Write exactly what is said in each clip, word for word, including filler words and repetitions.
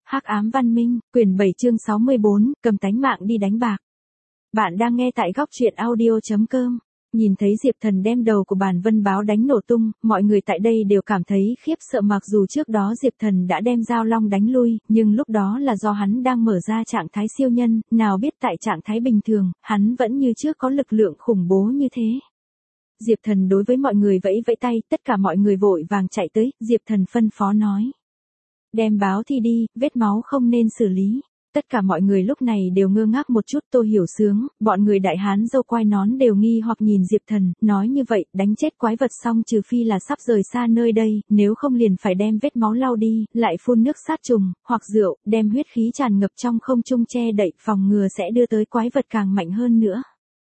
Hắc ám văn minh, quyển bảy chương sáu mươi bốn, cầm tánh mạng đi đánh bạc. Bạn đang nghe tại góc truyện audio chấm com. Nhìn thấy Diệp Thần đem đầu của Bàn Vân Báo đánh nổ tung, mọi người tại đây đều cảm thấy khiếp sợ, mặc dù trước đó Diệp Thần đã đem Giao Long đánh lui, nhưng lúc đó là do hắn đang mở ra trạng thái siêu nhân, nào biết tại trạng thái bình thường, hắn vẫn như trước có lực lượng khủng bố như thế. Diệp Thần đối với mọi người vẫy vẫy tay, tất cả mọi người vội vàng chạy tới, Diệp Thần phân phó nói. Đem báo thi đi, vết máu không nên xử lý. Tất cả mọi người lúc này đều ngơ ngác một chút. Tô Hiểu Sướng, bọn người đại hán dâu quai nón đều nghi hoặc nhìn Diệp Thần, nói như vậy, đánh chết quái vật xong trừ phi là sắp rời xa nơi đây, nếu không liền phải đem vết máu lau đi, lại phun nước sát trùng, hoặc rượu, đem huyết khí tràn ngập trong không trung che đậy, phòng ngừa sẽ đưa tới quái vật càng mạnh hơn nữa.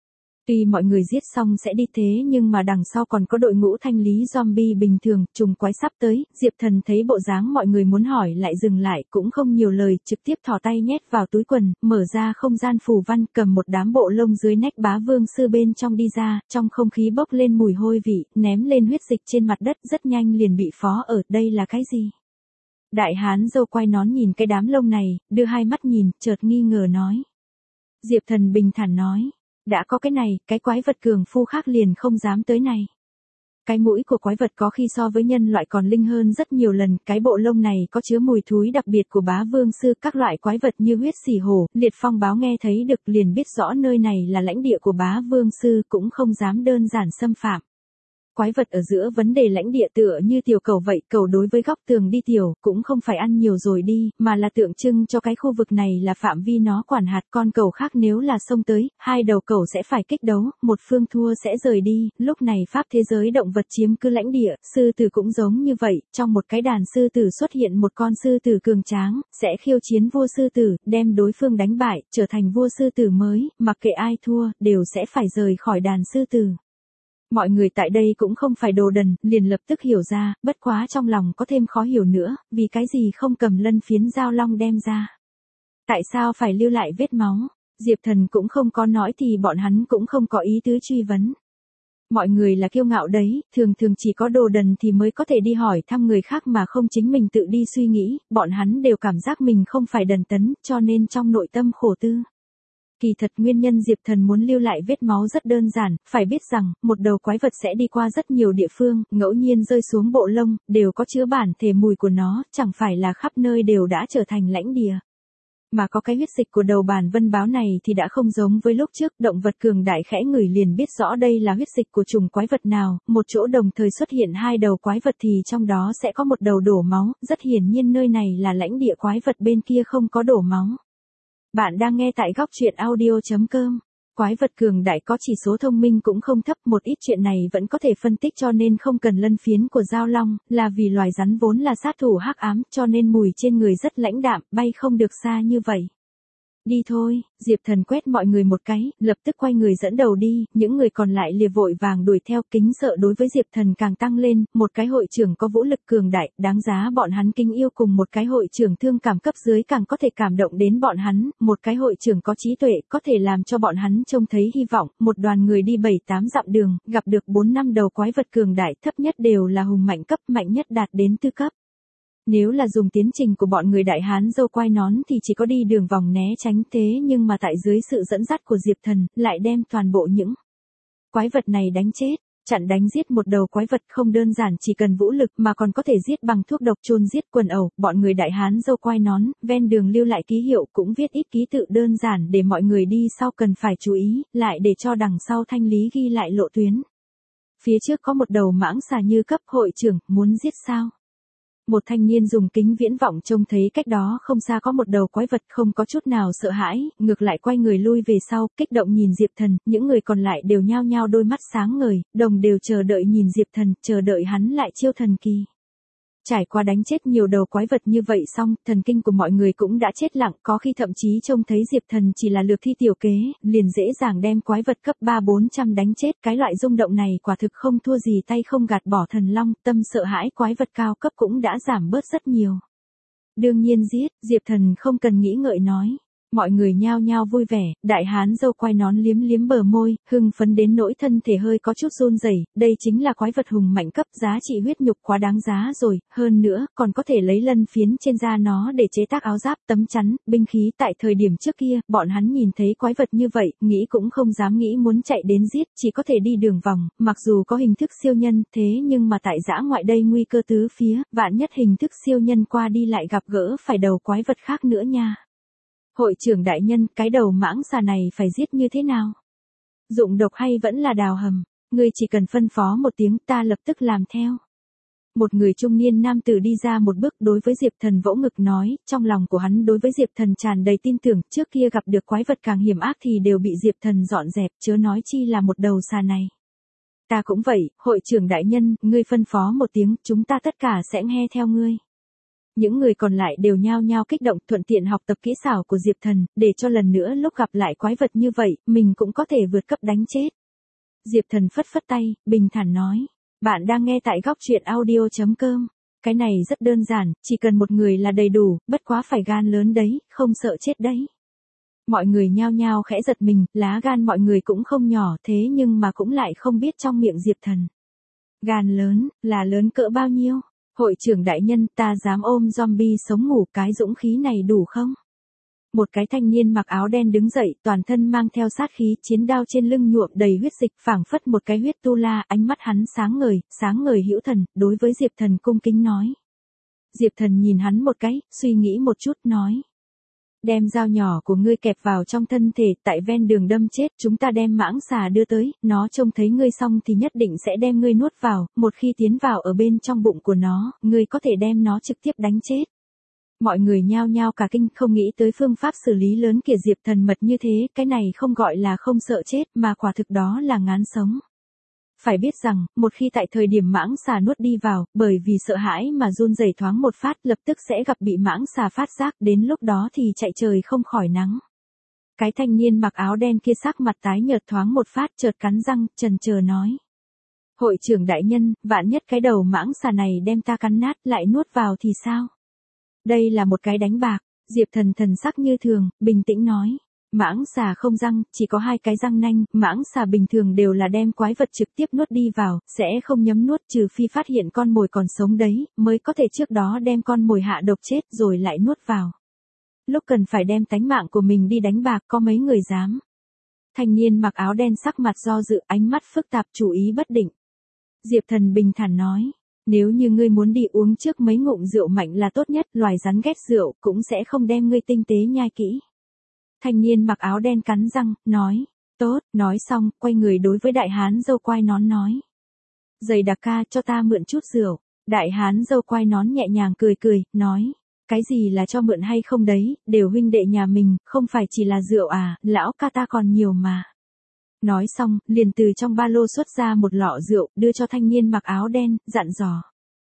Tuy mọi người giết xong sẽ đi thế nhưng mà đằng sau còn có đội ngũ thanh lý zombie bình thường, trùng quái sắp tới, Diệp Thần thấy bộ dáng mọi người muốn hỏi lại dừng lại, cũng không nhiều lời, trực tiếp thò tay nhét vào túi quần, mở ra không gian phù văn, cầm một đám bộ lông dưới nách Bá Vương Sư bên trong đi ra, trong không khí bốc lên mùi hôi vị, ném lên huyết dịch trên mặt đất, rất nhanh liền bị phó ở, đây là cái gì? Đại hán dâu quai nón nhìn cái đám lông này, đưa hai mắt nhìn, chợt nghi ngờ nói. Diệp Thần bình thản nói. Đã có cái này, cái quái vật cường phu khác liền không dám tới này. Cái mũi của quái vật có khi so với nhân loại còn linh hơn rất nhiều lần, cái bộ lông này có chứa mùi thúi đặc biệt của Bá Vương Sư, các loại quái vật như huyết xỉ hổ, liệt phong báo nghe thấy được liền biết rõ nơi này là lãnh địa của Bá Vương Sư, cũng không dám đơn giản xâm phạm. Quái vật ở giữa vấn đề lãnh địa tựa như tiểu cầu vậy, cầu đối với góc tường đi tiểu, cũng không phải ăn nhiều rồi đi, mà là tượng trưng cho cái khu vực này là phạm vi nó quản hạt, con cầu khác nếu là xông tới, hai đầu cầu sẽ phải kích đấu, một phương thua sẽ rời đi, lúc này pháp thế giới động vật chiếm cứ lãnh địa, sư tử cũng giống như vậy, trong một cái đàn sư tử xuất hiện một con sư tử cường tráng, sẽ khiêu chiến vua sư tử, đem đối phương đánh bại, trở thành vua sư tử mới, mặc kệ ai thua, đều sẽ phải rời khỏi đàn sư tử. Mọi người tại đây cũng không phải đồ đần, liền lập tức hiểu ra, bất quá trong lòng có thêm khó hiểu nữa, vì cái gì không cầm lân phiến Giao Long đem ra. Tại sao phải lưu lại vết máu? Diệp Thần cũng không có nói thì bọn hắn cũng không có ý tứ truy vấn. Mọi người là kiêu ngạo đấy, thường thường chỉ có đồ đần thì mới có thể đi hỏi thăm người khác mà không chính mình tự đi suy nghĩ, bọn hắn đều cảm giác mình không phải đần tấn, cho nên trong nội tâm khổ tư. Kỳ thật nguyên nhân Diệp Thần muốn lưu lại vết máu rất đơn giản, phải biết rằng, một đầu quái vật sẽ đi qua rất nhiều địa phương, ngẫu nhiên rơi xuống bộ lông, đều có chứa bản thể mùi của nó, chẳng phải là khắp nơi đều đã trở thành lãnh địa. Mà có cái huyết dịch của đầu Bàn Vân Báo này thì đã không giống với lúc trước, động vật cường đại khẽ ngửi liền biết rõ đây là huyết dịch của chủng quái vật nào, một chỗ đồng thời xuất hiện hai đầu quái vật thì trong đó sẽ có một đầu đổ máu, rất hiển nhiên nơi này là lãnh địa quái vật, bên kia không có đổ máu. Bạn đang nghe tại góc truyện audio chấm com. Quái vật cường đại có chỉ số thông minh cũng không thấp, một ít chuyện này vẫn có thể phân tích, cho nên không cần lân phiến của Giao Long, là vì loài rắn vốn là sát thủ hắc ám, cho nên mùi trên người rất lãnh đạm, bay không được xa như vậy. Đi thôi, Diệp Thần quét mọi người một cái, lập tức quay người dẫn đầu đi, những người còn lại lìa vội vàng đuổi theo, kính sợ đối với Diệp Thần càng tăng lên, một cái hội trưởng có vũ lực cường đại, đáng giá bọn hắn kính yêu, cùng một cái hội trưởng thương cảm cấp dưới càng có thể cảm động đến bọn hắn, một cái hội trưởng có trí tuệ, có thể làm cho bọn hắn trông thấy hy vọng, một đoàn người đi bảy tám dặm đường, gặp được bốn năm đầu quái vật cường đại, thấp nhất đều là hùng mạnh cấp, mạnh nhất đạt đến tư cấp. Nếu là dùng tiến trình của bọn người đại hán dâu quai nón thì chỉ có đi đường vòng né tránh, thế nhưng mà tại dưới sự dẫn dắt của Diệp Thần, lại đem toàn bộ những quái vật này đánh chết. Chặn đánh giết một đầu quái vật không đơn giản chỉ cần vũ lực mà còn có thể giết bằng thuốc độc, chôn giết quần ẩu, bọn người đại hán dâu quai nón, ven đường lưu lại ký hiệu, cũng viết ít ký tự đơn giản để mọi người đi sau cần phải chú ý, lại để cho đằng sau thanh lý ghi lại lộ tuyến. Phía trước có một đầu mãng xà như cấp, hội trưởng, muốn giết sao? Một thanh niên dùng kính viễn vọng trông thấy cách đó không xa có một đầu quái vật, không có chút nào sợ hãi, ngược lại quay người lui về sau, kích động nhìn Diệp Thần, những người còn lại đều nhao nhao đôi mắt sáng ngời, đồng đều chờ đợi nhìn Diệp Thần, chờ đợi hắn lại chiêu thần kỳ. Trải qua đánh chết nhiều đầu quái vật như vậy xong, thần kinh của mọi người cũng đã chết lặng, có khi thậm chí trông thấy Diệp Thần chỉ là lược thi tiểu kế, liền dễ dàng đem quái vật cấp ba bốn trăm đánh chết, cái loại rung động này quả thực không thua gì tay không gạt bỏ thần long, tâm sợ hãi quái vật cao cấp cũng đã giảm bớt rất nhiều. Đương nhiên giết, Diệp Thần không cần nghĩ ngợi nói. Mọi người nhao nhao vui vẻ, đại hán dâu quai nón liếm liếm bờ môi, hưng phấn đến nỗi thân thể hơi có chút run rẩy. Đây chính là quái vật hùng mạnh cấp, giá trị huyết nhục quá đáng giá rồi, hơn nữa, còn có thể lấy lân phiến trên da nó để chế tác áo giáp, tấm chắn, binh khí. Tại thời điểm trước kia, bọn hắn nhìn thấy quái vật như vậy, nghĩ cũng không dám nghĩ muốn chạy đến giết, chỉ có thể đi đường vòng, mặc dù có hình thức siêu nhân, thế nhưng mà tại dã ngoại đây nguy cơ tứ phía, vạn nhất hình thức siêu nhân qua đi lại gặp gỡ phải đầu quái vật khác nữa nha. Hội trưởng đại nhân, cái đầu mãng xà này phải giết như thế nào? Dụng độc hay vẫn là đào hầm? Ngươi chỉ cần phân phó một tiếng, ta lập tức làm theo. Một người trung niên nam tử đi ra một bước đối với Diệp Thần vỗ ngực nói, trong lòng của hắn đối với Diệp Thần tràn đầy tin tưởng, trước kia gặp được quái vật càng hiểm ác thì đều bị Diệp Thần dọn dẹp, chớ nói chi là một đầu xà này. Ta cũng vậy, hội trưởng đại nhân, ngươi phân phó một tiếng, chúng ta tất cả sẽ nghe theo ngươi. Những người còn lại đều nhao nhao kích động, thuận tiện học tập kỹ xảo của Diệp Thần, để cho lần nữa lúc gặp lại quái vật như vậy, mình cũng có thể vượt cấp đánh chết. Diệp Thần phất phất tay, bình thản nói, bạn đang nghe tại góc truyện audio chấm com. Cái này rất đơn giản, chỉ cần một người là đầy đủ, bất quá phải gan lớn đấy, không sợ chết đấy. Mọi người nhao nhao khẽ giật mình, lá gan mọi người cũng không nhỏ, thế nhưng mà cũng lại không biết trong miệng Diệp Thần. Gan lớn, là lớn cỡ bao nhiêu? Hội trưởng đại nhân, ta dám ôm zombie sống ngủ, cái dũng khí này đủ không? Một cái thanh niên mặc áo đen đứng dậy, toàn thân mang theo sát khí, chiến đao trên lưng nhuộm đầy huyết dịch, phảng phất một cái huyết tu la, ánh mắt hắn sáng ngời, sáng ngời hữu thần, đối với Diệp Thần cung kính nói. Diệp Thần nhìn hắn một cái, suy nghĩ một chút, nói. Đem dao nhỏ của ngươi kẹp vào trong thân thể, tại ven đường đâm chết, chúng ta đem mãng xà đưa tới, nó trông thấy ngươi xong thì nhất định sẽ đem ngươi nuốt vào, một khi tiến vào ở bên trong bụng của nó, ngươi có thể đem nó trực tiếp đánh chết. Mọi người nhao nhao cả kinh, không nghĩ tới phương pháp xử lý lớn của Diệp Thần mật như thế, cái này không gọi là không sợ chết, mà quả thực đó là ngán sống. Phải biết rằng, một khi tại thời điểm mãng xà nuốt đi vào, bởi vì sợ hãi mà run rẩy thoáng một phát, lập tức sẽ gặp bị mãng xà phát giác, đến lúc đó thì chạy trời không khỏi nắng. Cái thanh niên mặc áo đen kia sắc mặt tái nhợt thoáng một phát, chợt cắn răng, chần chờ nói. Hội trưởng đại nhân, vạn nhất cái đầu mãng xà này đem ta cắn nát lại nuốt vào thì sao? Đây là một cái đánh bạc. Diệp Thần thần sắc như thường, bình tĩnh nói. Mãng xà không răng, chỉ có hai cái răng nanh, mãng xà bình thường đều là đem quái vật trực tiếp nuốt đi vào, sẽ không nhấm nuốt, trừ phi phát hiện con mồi còn sống đấy, mới có thể trước đó đem con mồi hạ độc chết rồi lại nuốt vào. Lúc cần phải đem tánh mạng của mình đi đánh bạc, có mấy người dám. Thanh niên mặc áo đen sắc mặt do dự, ánh mắt phức tạp, chủ ý bất định. Diệp Thần bình thản nói. Nếu như ngươi muốn đi uống trước mấy ngụm rượu mạnh là tốt nhất, loài rắn ghét rượu, cũng sẽ không đem ngươi tinh tế nhai kỹ. Thanh niên mặc áo đen cắn răng, nói. Tốt, nói xong, quay người đối với đại hán dâu quai nón nói. Dày đặc ca, cho ta mượn chút rượu. Đại hán dâu quai nón nhẹ nhàng cười cười, nói. Cái gì là cho mượn hay không đấy, đều huynh đệ nhà mình, không phải chỉ là rượu à, lão ca ta còn nhiều mà. Nói xong, liền từ trong ba lô xuất ra một lọ rượu, đưa cho thanh niên mặc áo đen, dặn dò.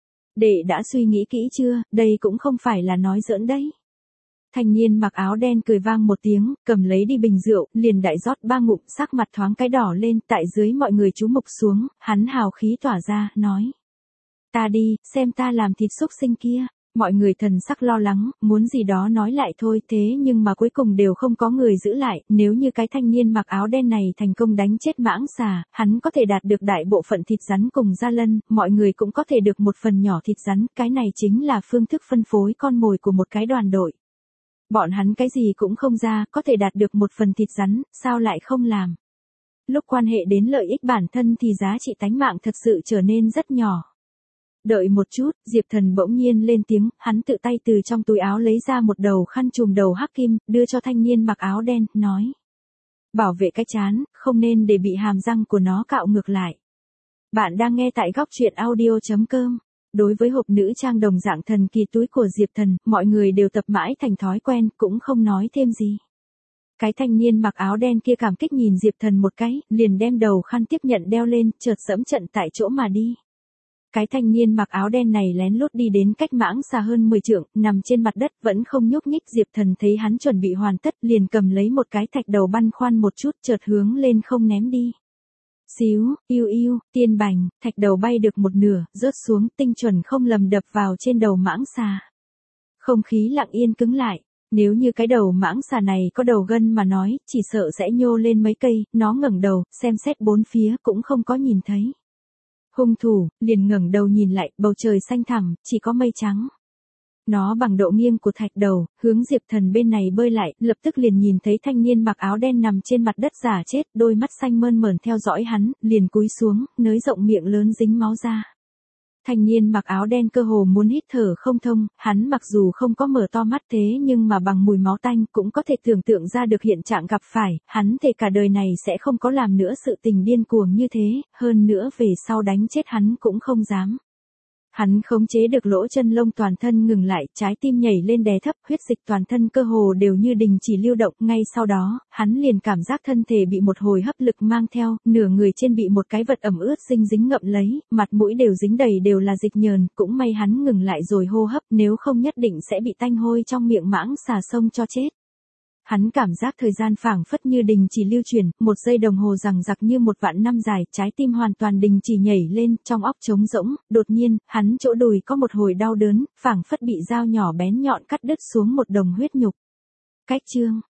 Đệ đã suy nghĩ kỹ chưa, đây cũng không phải là nói giỡn đấy. Thanh niên mặc áo đen cười vang một tiếng, cầm lấy đi bình rượu, liền đại rót ba ngụm, sắc mặt thoáng cái đỏ lên, tại dưới mọi người chú mục xuống, hắn hào khí tỏa ra, nói. Ta đi, xem ta làm thịt xúc sinh kia. Mọi người thần sắc lo lắng, muốn gì đó nói lại thôi, thế nhưng mà cuối cùng đều không có người giữ lại, nếu như cái thanh niên mặc áo đen này thành công đánh chết mãng xà, hắn có thể đạt được đại bộ phận thịt rắn cùng gia lân, mọi người cũng có thể được một phần nhỏ thịt rắn, cái này chính là phương thức phân phối con mồi của một cái đoàn đội. Bọn hắn cái gì cũng không ra, có thể đạt được một phần thịt rắn, sao lại không làm? Lúc quan hệ đến lợi ích bản thân thì giá trị tánh mạng thật sự trở nên rất nhỏ. Đợi một chút, Diệp Thần bỗng nhiên lên tiếng, hắn tự tay từ trong túi áo lấy ra một đầu khăn trùm đầu hắc kim, đưa cho thanh niên mặc áo đen, nói. Bảo vệ cái trán, không nên để bị hàm răng của nó cạo ngược lại. Bạn đang nghe tại góc truyện audio chấm com. Đối với hộp nữ trang đồng dạng thần kỳ túi của Diệp Thần, mọi người đều tập mãi thành thói quen, cũng không nói thêm gì. Cái thanh niên mặc áo đen kia cảm kích nhìn Diệp Thần một cái, liền đem đầu khăn tiếp nhận đeo lên, chợt dẫm trận tại chỗ mà đi. Cái thanh niên mặc áo đen này lén lút đi đến cách mãng xa hơn mười trượng, nằm trên mặt đất vẫn không nhúc nhích. Diệp Thần thấy hắn chuẩn bị hoàn tất, liền cầm lấy một cái thạch đầu băn khoăn một chút, chợt hướng lên không ném đi. Xíu, yêu yêu, tiên bành, thạch đầu bay được một nửa, rớt xuống, tinh chuẩn không lầm đập vào trên đầu mãng xà. Không khí lặng yên cứng lại. Nếu như cái đầu mãng xà này có đầu gân mà nói, chỉ sợ sẽ nhô lên mấy cây, nó ngẩng đầu, xem xét bốn phía cũng không có nhìn thấy hung thủ, liền ngẩng đầu nhìn lại, bầu trời xanh thẳm, chỉ có mây trắng. Nó bằng độ nghiêng của thạch đầu, hướng Diệp Thần bên này bơi lại, lập tức liền nhìn thấy thanh niên mặc áo đen nằm trên mặt đất giả chết, đôi mắt xanh mơn mởn theo dõi hắn, liền cúi xuống, nới rộng miệng lớn dính máu ra. Thanh niên mặc áo đen cơ hồ muốn hít thở không thông, hắn mặc dù không có mở to mắt thế nhưng mà bằng mùi máu tanh cũng có thể tưởng tượng ra được hiện trạng gặp phải, hắn thề cả đời này sẽ không có làm nữa sự tình điên cuồng như thế, hơn nữa về sau đánh chết hắn cũng không dám. Hắn khống chế được lỗ chân lông toàn thân ngừng lại, trái tim nhảy lên đè thấp, huyết dịch toàn thân cơ hồ đều như đình chỉ lưu động, ngay sau đó, hắn liền cảm giác thân thể bị một hồi hấp lực mang theo, nửa người trên bị một cái vật ẩm ướt dinh dính ngậm lấy, mặt mũi đều dính đầy đều là dịch nhờn, cũng may hắn ngừng lại rồi hô hấp, nếu không nhất định sẽ bị tanh hôi trong miệng mãng xà sông cho chết. Hắn cảm giác thời gian phảng phất như đình chỉ lưu chuyển, một giây đồng hồ rằng giặc như một vạn năm dài, trái tim hoàn toàn đình chỉ nhảy lên, trong óc trống rỗng, đột nhiên, hắn chỗ đùi có một hồi đau đớn, phảng phất bị dao nhỏ bén nhọn cắt đứt xuống một đồng huyết nhục. Cách chương